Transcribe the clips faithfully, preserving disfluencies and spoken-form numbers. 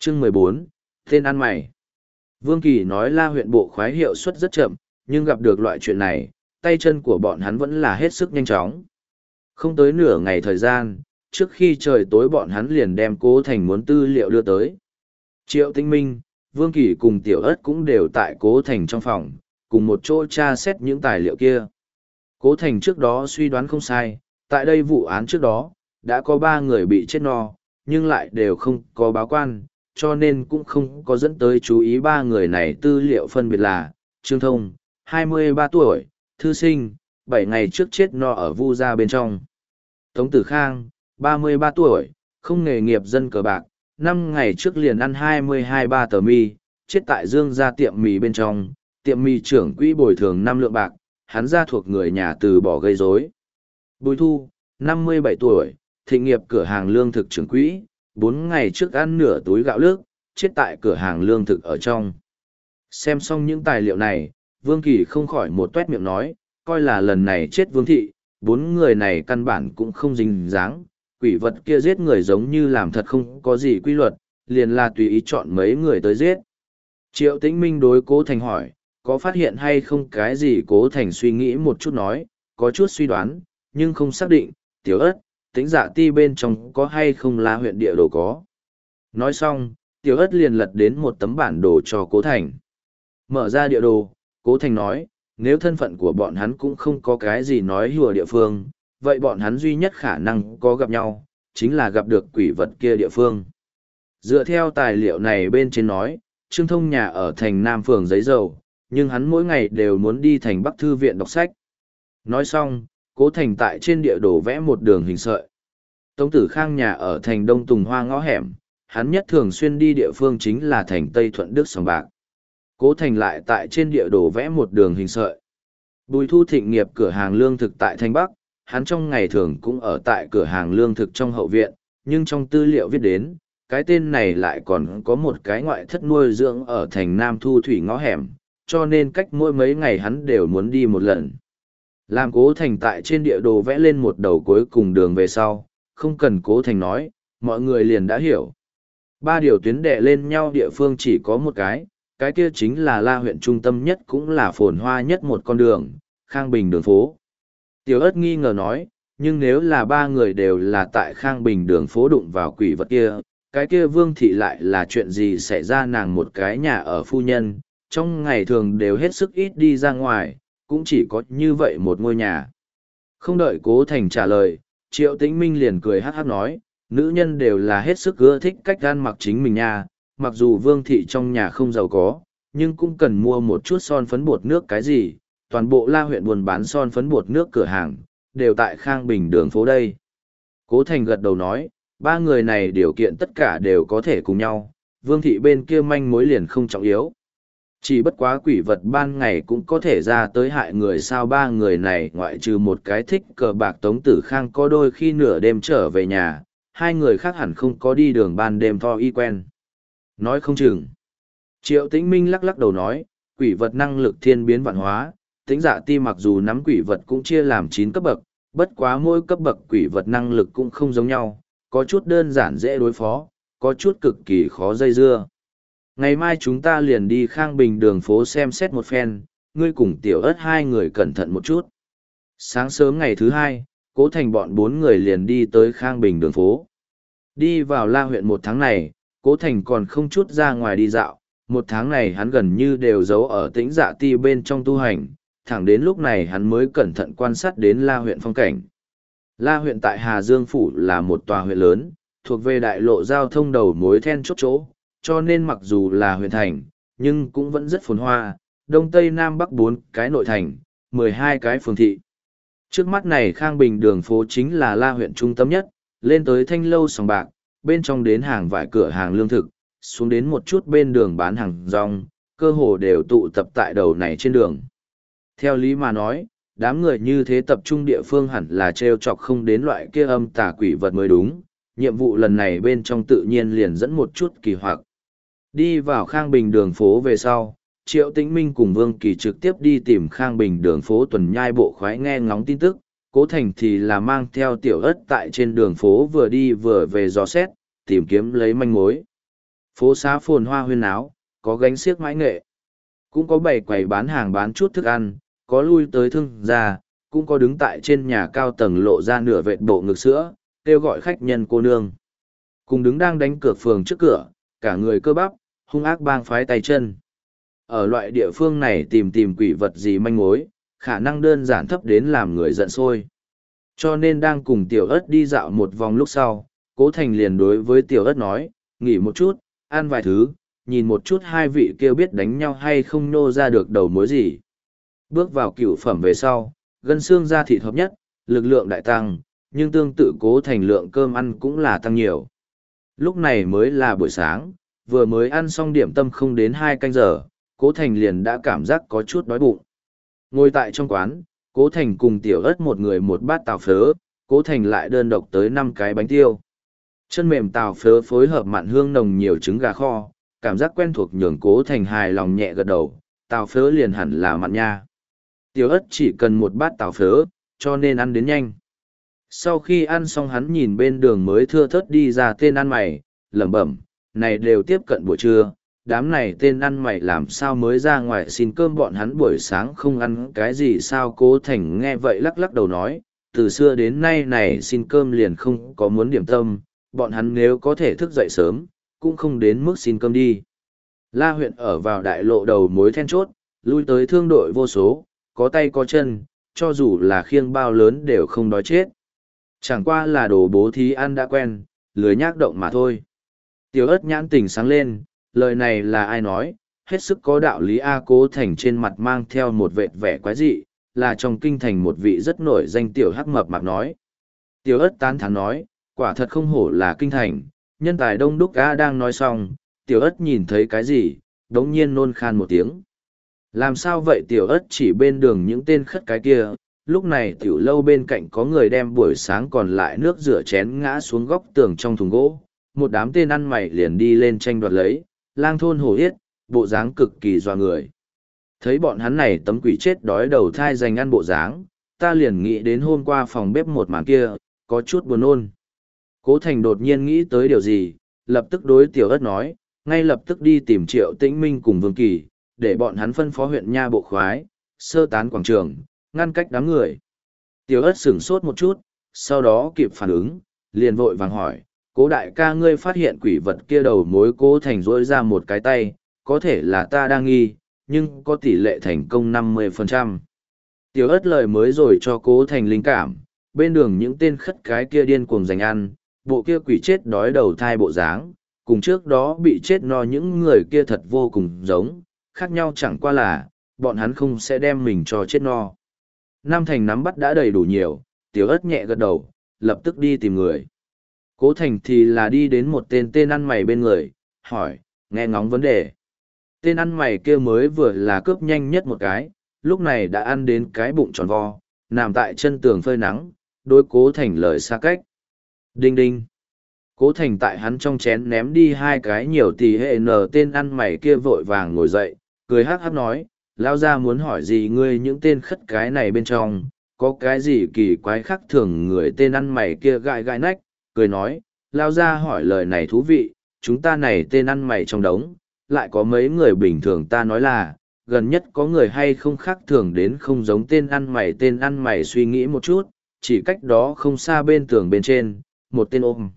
Chương mười bốn, tên ăn mày. Vương Kỳ nói La huyện bộ khoái hiệu suất rất chậm, nhưng gặp được loại chuyện này, tay chân của bọn hắn vẫn là hết sức nhanh chóng. Không tới nửa ngày thời gian, trước khi trời tối bọn hắn liền đem Cố Thành muốn tư liệu đưa tới. Triệu Tinh Minh, Vương Kỳ cùng Tiểu Ất cũng đều tại Cố Thành trong phòng, cùng một chỗ tra xét những tài liệu kia. Cố Thành trước đó suy đoán không sai, tại đây vụ án trước đó, đã có ba người bị chết no, nhưng lại đều không có báo quan, cho nên cũng không có dẫn tới chú ý ba người này. Tư liệu phân biệt là Trương Thông, hai mươi ba tuổi, thư sinh, bảy ngày trước chết no ở Vu Gia bên trong. Tống Tử Khang, ba mươi ba tuổi, không nghề nghiệp dân cờ bạc, năm ngày trước liền ăn hai mươi hai ba tờ mì, chết tại Dương Gia tiệm mì bên trong, tiệm mì trưởng quỹ bồi thường năm lượng bạc, hắn ra thuộc người nhà từ bỏ gây rối. Bùi Thu, năm mươi bảy tuổi, thị nghiệp cửa hàng lương thực trưởng quỹ, bốn ngày trước ăn nửa túi gạo lứt, chết tại cửa hàng lương thực ở trong. Xem xong những tài liệu này, Vương Kỳ không khỏi một tuét miệng nói, coi là lần này chết Vương Thị, bốn người này căn bản cũng không dính dáng, quỷ vật kia giết người giống như làm thật không có gì quy luật, liền là tùy ý chọn mấy người tới giết. Triệu Tĩnh Minh đối Cố Thành hỏi, có phát hiện hay không cái gì? Cố Thành suy nghĩ một chút nói, có chút suy đoán, nhưng không xác định. Tiểu Ất, Tĩnh Dạ Ti bên trong có hay không La huyện địa đồ có. Nói xong, Tiểu Ất liền lật đến một tấm bản đồ cho Cố Thành. Mở ra địa đồ, Cố Thành nói, nếu thân phận của bọn hắn cũng không có cái gì nói hùa địa phương, vậy bọn hắn duy nhất khả năng có gặp nhau, chính là gặp được quỷ vật kia địa phương. Dựa theo tài liệu này bên trên nói, Trương Thông nhà ở thành Nam phường Giấy Dầu, nhưng hắn mỗi ngày đều muốn đi thành Bắc Thư viện đọc sách. Nói xong, Cố Thành tại trên địa đồ vẽ một đường hình sợi. Tống Tử Khang nhà ở thành Đông Tùng Hoa ngõ hẻm, hắn nhất thường xuyên đi địa phương chính là thành Tây Thuận Đức Sòng Bạc. Cố Thành lại tại trên địa đồ vẽ một đường hình sợi. Bùi Thu thịnh nghiệp cửa hàng lương thực tại thành Bắc, hắn trong ngày thường cũng ở tại cửa hàng lương thực trong hậu viện, nhưng trong tư liệu viết đến, cái tên này lại còn có một cái ngoại thất nuôi dưỡng ở thành Nam Thu Thủy ngõ hẻm, cho nên cách mỗi mấy ngày hắn đều muốn đi một lần. Làm Cố Thành tại trên địa đồ vẽ lên một đầu cuối cùng đường về sau, không cần Cố Thành nói, mọi người liền đã hiểu. Ba điều tuyến đè lên nhau địa phương chỉ có một cái, cái kia chính là La huyện trung tâm nhất cũng là phồn hoa nhất một con đường, Khang Bình đường phố. Tiểu Ất nghi ngờ nói, nhưng nếu là ba người đều là tại Khang Bình đường phố đụng vào quỷ vật kia, cái kia Vương Thị lại là chuyện gì xảy ra? Nàng một cái nhà ở phu nhân, trong ngày thường đều hết sức ít đi ra ngoài, cũng chỉ có như vậy một ngôi nhà. Không đợi Cố Thành trả lời, Triệu Tĩnh Minh liền cười hát hát nói, nữ nhân đều là hết sức ưa thích cách ăn mặc chính mình nha, mặc dù Vương Thị trong nhà không giàu có, nhưng cũng cần mua một chút son phấn bột nước cái gì, toàn bộ La huyện buôn bán son phấn bột nước cửa hàng, đều tại Khang Bình đường phố đây. Cố Thành gật đầu nói, ba người này điều kiện tất cả đều có thể cùng nhau, Vương Thị bên kia manh mối liền không trọng yếu. Chỉ bất quá quỷ vật ban ngày cũng có thể ra tới hại người sao? Ba người này ngoại trừ một cái thích cờ bạc Tống Tử Khang có đôi khi nửa đêm trở về nhà, hai người khác hẳn không có đi đường ban đêm tho y quen. Nói không chừng. Triệu Tĩnh Minh lắc lắc đầu nói, quỷ vật năng lực thiên biến vạn hóa, Tĩnh Dạ Ti mặc dù nắm quỷ vật cũng chia làm chín cấp bậc, bất quá mỗi cấp bậc quỷ vật năng lực cũng không giống nhau, có chút đơn giản dễ đối phó, có chút cực kỳ khó dây dưa. Ngày mai chúng ta liền đi Khang Bình đường phố xem xét một phen, ngươi cùng Tiểu Ất hai người cẩn thận một chút. Sáng sớm ngày thứ hai, Cố Thành bọn bốn người liền đi tới Khang Bình đường phố. Đi vào La huyện một tháng này, Cố Thành còn không chút ra ngoài đi dạo, một tháng này hắn gần như đều giấu ở Tĩnh Dạ Ti bên trong tu hành, thẳng đến lúc này hắn mới cẩn thận quan sát đến La huyện phong cảnh. La huyện tại Hà Dương Phủ là một tòa huyện lớn, thuộc về đại lộ giao thông đầu mối then chốt chỗ, cho nên mặc dù là huyện thành, nhưng cũng vẫn rất phồn hoa, đông tây nam bắc bốn cái nội thành, mười hai cái phường thị. Trước mắt này Khang Bình đường phố chính là La huyện trung tâm nhất, lên tới thanh lâu sòng bạc, bên trong đến hàng vài cửa hàng lương thực, xuống đến một chút bên đường bán hàng rong, cơ hồ đều tụ tập tại đầu này trên đường. Theo lý mà nói, đám người như thế tập trung địa phương hẳn là trêu chọc không đến loại kia âm tà quỷ vật mới đúng, nhiệm vụ lần này bên trong tự nhiên liền dẫn một chút kỳ hoặc. Đi vào Khang Bình đường phố về sau, Triệu Tĩnh Minh cùng Vương Kỳ trực tiếp đi tìm Khang Bình đường phố tuần nhai bộ khoái nghe ngóng tin tức, Cố Thành thì là mang theo Tiểu Ất tại trên đường phố vừa đi vừa về dò xét, tìm kiếm lấy manh mối. Phố xá phồn hoa huyên áo, có gánh xiếc mãi nghệ. Cũng có bày quầy bán hàng bán chút thức ăn, có lui tới thương gia, cũng có đứng tại trên nhà cao tầng lộ ra nửa vệt bộ ngực sữa, kêu gọi khách nhân cô nương. Cùng đứng đang đánh cược phường trước cửa, cả người cơ bắp, hung ác bang phái tay chân. Ở loại địa phương này tìm tìm quỷ vật gì manh mối, khả năng đơn giản thấp đến làm người giận sôi. Cho nên đang cùng tiểu ớt đi dạo một vòng lúc sau, Cố Thành liền đối với tiểu ớt nói, nghỉ một chút, ăn vài thứ, nhìn một chút hai vị kêu biết đánh nhau hay không nô ra được đầu mối gì. Bước vào cửu phẩm về sau, gân xương da thịt hợp nhất, lực lượng đại tăng, nhưng tương tự Cố Thành lượng cơm ăn cũng là tăng nhiều. Lúc này mới là buổi sáng, vừa mới ăn xong điểm tâm không đến hai canh giờ, Cố Thành liền đã cảm giác có chút đói bụng. Ngồi tại trong quán, Cố Thành cùng tiểu ớt một người một bát tàu phớ, Cố Thành lại đơn độc tới năm cái bánh tiêu. Chân mềm tàu phớ phối hợp mặn hương nồng nhiều trứng gà kho, cảm giác quen thuộc nhường Cố Thành hài lòng nhẹ gật đầu, tàu phớ liền hẳn là mặn nha. Tiểu ớt chỉ cần một bát tàu phớ, cho nên ăn đến nhanh. Sau khi ăn xong hắn nhìn bên đường mới thưa thớt đi ra tên ăn mày, lẩm bẩm, này đều tiếp cận buổi trưa, đám này tên ăn mày làm sao mới ra ngoài xin cơm, bọn hắn buổi sáng không ăn cái gì sao? Cố Thành nghe vậy lắc lắc đầu nói, từ xưa đến nay này xin cơm liền không có muốn điểm tâm, bọn hắn nếu có thể thức dậy sớm, cũng không đến mức xin cơm đi. La huyện ở vào đại lộ đầu mối then chốt, lui tới thương đội vô số, có tay có chân, cho dù là khiêng bao lớn đều không đói chết. Chẳng qua là đồ bố thí ăn đã quen, lười nhác động mà thôi. Tiểu ớt nhãn tình sáng lên, lời này là ai nói, hết sức có đạo lý. A. Cố Thành trên mặt mang theo một vệt vẻ quái dị, là trong kinh thành một vị rất nổi danh tiểu hắc mập mạp nói. Tiểu ớt tán thán nói, quả thật không hổ là kinh thành, nhân tài đông đúc. A đang nói xong, tiểu ớt nhìn thấy cái gì, đống nhiên nôn khan một tiếng. Làm sao vậy? Tiểu ớt chỉ bên đường những tên khất cái kia. Lúc này tiểu lâu bên cạnh có người đem buổi sáng còn lại nước rửa chén ngã xuống góc tường trong thùng gỗ, một đám tên ăn mày liền đi lên tranh đoạt lấy, lang thôn hổ yết, bộ dáng cực kỳ doa người. Thấy bọn hắn này tấm quỷ chết đói đầu thai dành ăn bộ dáng, ta liền nghĩ đến hôm qua phòng bếp một màn kia, có chút buồn nôn. Cố Thành đột nhiên nghĩ tới điều gì, lập tức đối tiểu ớt nói, ngay lập tức đi tìm Triệu Tĩnh Minh cùng Vương Kỳ, để bọn hắn phân phó huyện nha bộ khoái, sơ tán quảng trường, ngăn cách đám người. Tiểu ớt sửng sốt một chút, sau đó kịp phản ứng, liền vội vàng hỏi, Cố đại ca, ngươi phát hiện quỷ vật kia đầu mối? Cố Thành rỗi ra một cái tay, có thể là ta đang nghi, nhưng có tỷ lệ thành công năm mươi phần trăm. Tiểu ớt lời mới rồi cho Cố Thành linh cảm, bên đường những tên khất cái kia điên cuồng giành ăn, bộ kia quỷ chết đói đầu thai bộ dáng, cùng trước đó bị chết no những người kia thật vô cùng giống, khác nhau chẳng qua là, bọn hắn không sẽ đem mình cho chết no. Nam Thành nắm bắt đã đầy đủ nhiều, tiểu ớt nhẹ gật đầu, lập tức đi tìm người. Cố Thành thì là đi đến một tên tên ăn mày bên người, hỏi, nghe ngóng vấn đề. Tên ăn mày kia mới vừa là cướp nhanh nhất một cái, lúc này đã ăn đến cái bụng tròn vo, nằm tại chân tường phơi nắng, đối Cố Thành lời xa cách. Đinh đinh. Cố Thành tại hắn trong chén ném đi hai cái nhiều tỷ hệ nở, tên ăn mày kia vội vàng ngồi dậy, cười hắc hắc nói, lao ra muốn hỏi gì ngươi? Những tên khất cái này bên trong, có cái gì kỳ quái khác thường? Người tên ăn mày kia gãi gãi nách, cười nói, lao ra hỏi lời này thú vị, chúng ta này tên ăn mày trong đống, lại có mấy người bình thường. Ta nói là, gần nhất có người hay không khác thường đến không giống tên ăn mày. Tên ăn mày suy nghĩ một chút, chỉ cách đó không xa bên tường bên trên, một tên ôm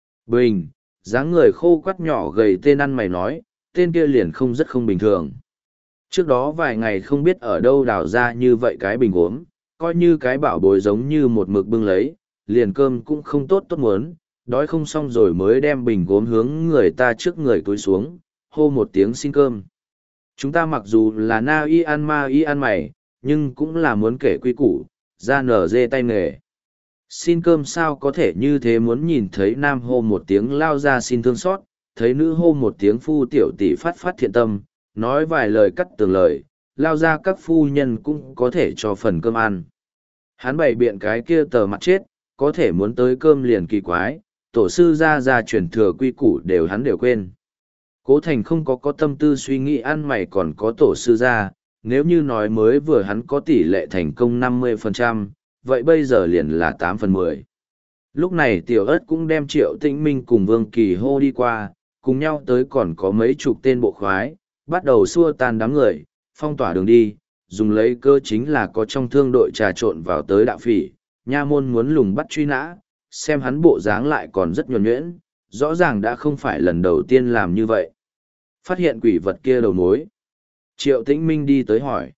bình, dáng người khô quắt nhỏ gầy tên ăn mày nói, tên kia liền không rất không bình thường. Trước đó vài ngày không biết ở đâu đào ra như vậy cái bình gốm, coi như cái bảo bối giống như một mực bưng lấy, liền cơm cũng không tốt tốt muốn, đói không xong rồi mới đem bình gốm hướng người ta trước người cúi xuống, hô một tiếng xin cơm. Chúng ta mặc dù là na y ăn ma y ăn mày, nhưng cũng là muốn kể quy củ, ra nở dê tay nghề. Xin cơm sao có thể như thế? Muốn nhìn thấy nam hô một tiếng lao ra xin thương xót, thấy nữ hô một tiếng phu tiểu tỷ phát phát thiện tâm, nói vài lời cắt tường lời, lao ra các phu nhân cũng có thể cho phần cơm ăn. Hắn bày biện cái kia tờ mặt chết, có thể muốn tới cơm liền kỳ quái, tổ sư ra ra truyền thừa quy củ đều hắn đều quên. Cố Thành không có có tâm tư suy nghĩ ăn mày còn có tổ sư ra, nếu như nói mới vừa hắn có tỷ lệ thành công năm mươi phần trăm, vậy bây giờ liền là tám phần mười. Lúc này tiểu ớt cũng đem Triệu Tĩnh Minh cùng Vương Kỳ hô đi qua, cùng nhau tới còn có mấy chục tên bộ khoái, bắt đầu xua tan đám người, phong tỏa đường đi, dùng lấy cơ chính là có trong thương đội trà trộn vào tới đạo phỉ, nha môn muốn lùng bắt truy nã, xem hắn bộ dáng lại còn rất nhuần nhuyễn, rõ ràng đã không phải lần đầu tiên làm như vậy. Phát hiện quỷ vật kia đầu mối. Triệu Tĩnh Minh đi tới hỏi.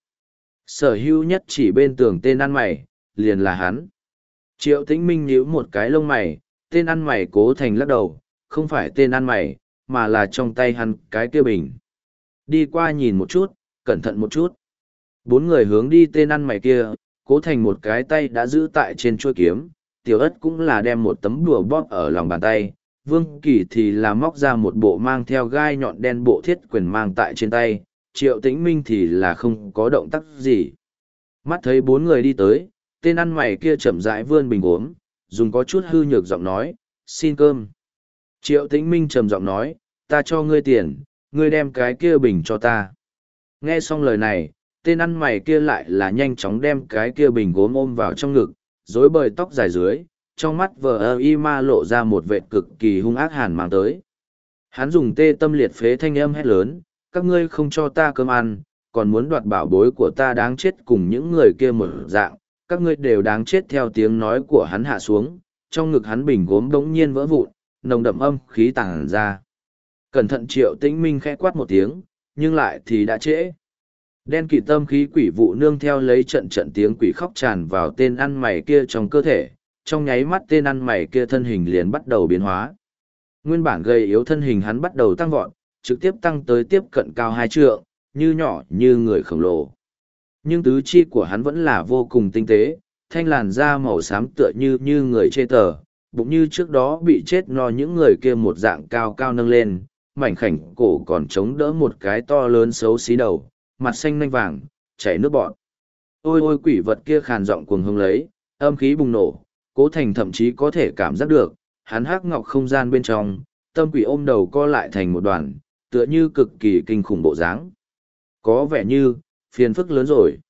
Sở hữu nhất chỉ bên tường tên ăn mày, liền là hắn. Triệu Tĩnh Minh nhíu một cái lông mày, tên ăn mày Cố Thành lắc đầu, không phải tên ăn mày, mà là trong tay hắn cái kia bình. Đi qua nhìn một chút, cẩn thận một chút. Bốn người hướng đi tên ăn mày kia, Cố Thành một cái tay đã giữ tại trên chuôi kiếm, Tiểu Ất cũng là đem một tấm đùa bóp ở lòng bàn tay, Vương Kỳ thì là móc ra một bộ mang theo gai nhọn đen bộ thiết quyền mang tại trên tay, Triệu Tĩnh Minh thì là không có động tác gì. Mắt thấy bốn người đi tới, tên ăn mày kia chậm rãi vươn bình uống, dùng có chút hư nhược giọng nói, xin cơm. Triệu Tĩnh Minh trầm giọng nói, ta cho ngươi tiền, ngươi đem cái kia bình cho ta. Nghe xong lời này, tên ăn mày kia lại là nhanh chóng đem cái kia bình gốm ôm vào trong ngực, rối bời tóc dài dưới, trong mắt vờ ơ y ma lộ ra một vệt cực kỳ hung ác hàn mang tới. Hắn dùng tê tâm liệt phế thanh âm hét lớn, các ngươi không cho ta cơm ăn, còn muốn đoạt bảo bối của ta đáng chết cùng những người kia một dạng, các ngươi đều đáng chết theo tiếng nói của hắn hạ xuống, trong ngực hắn bình gốm đống nhiên vỡ vụn, nồng đậm âm khí tàng ra. Cẩn thận Triệu Tĩnh Minh khẽ quát một tiếng, nhưng lại thì đã trễ. Đen kịt tâm khí quỷ vụ nương theo lấy trận trận tiếng quỷ khóc tràn vào tên ăn mày kia trong cơ thể, trong nháy mắt tên ăn mày kia thân hình liền bắt đầu biến hóa. Nguyên bản gầy yếu thân hình hắn bắt đầu tăng vọt, trực tiếp tăng tới tiếp cận cao hai trượng, như nhỏ như người khổng lồ. Nhưng tứ chi của hắn vẫn là vô cùng tinh tế, thanh làn da màu xám tựa như như người chê tờ, bụng như trước đó bị chết no những người kia một dạng cao cao nâng lên, mảnh khảnh cổ còn chống đỡ một cái to lớn xấu xí đầu, mặt xanh nanh vàng, chảy nước bọt. Ôi ôi quỷ vật kia khàn giọng cuồng hông lấy, âm khí bùng nổ, Cố Thành thậm chí có thể cảm giác được, hắn hắc ngọc không gian bên trong, tâm quỷ ôm đầu co lại thành một đoàn, tựa như cực kỳ kinh khủng bộ dáng. Có vẻ như, phiền phức lớn rồi.